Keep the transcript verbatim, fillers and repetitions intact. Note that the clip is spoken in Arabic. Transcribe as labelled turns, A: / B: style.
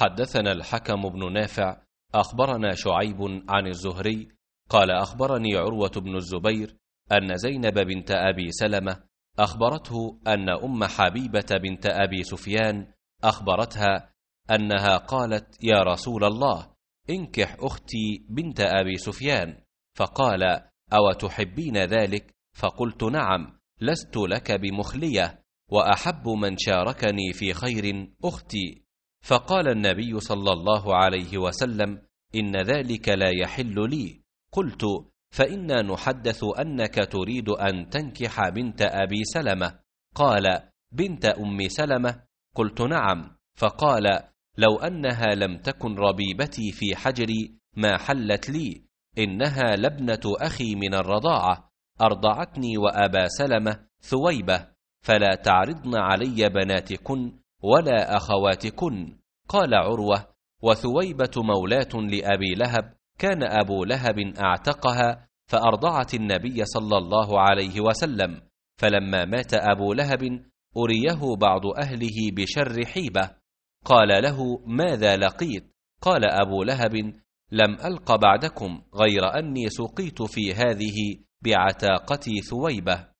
A: حدثنا الحكم بن نافع أخبرنا شعيب عن الزهري قال أخبرني عروة بن الزبير أن زينب بنت أبي سلمة أخبرته أن أم حبيبة بنت أبي سفيان أخبرتها أنها قالت: يا رسول الله، انكح أختي بنت أبي سفيان. فقال: أو تحبين ذلك؟ فقلت: نعم، لست لك بمخلية، وأحب من شاركني في خير أختي. فقال النبي صلى الله عليه وسلم: إن ذلك لا يحل لي. قلت: فإنا نحدث أنك تريد أن تنكح بنت أبي سلمة. قال: بنت أم سلمة؟ قلت: نعم. فقال: لو أنها لم تكن ربيبتي في حجري ما حلت لي، إنها لابنة أخي من الرضاعة، أرضعتني وأبا سلمة ثويبة، فلا تعرضن علي بناتكن ولا أخواتكن. قال عروة: وثويبة مولاة لأبي لهب، كان أبو لهب أعتقها فأرضعت النبي صلى الله عليه وسلم، فلما مات أبو لهب أريه بعض أهله بشر حيبة. قال له: ماذا لقيت؟ قال أبو لهب: لم ألق بعدكم غير أني سقيت في هذه بعتاقتي ثويبة.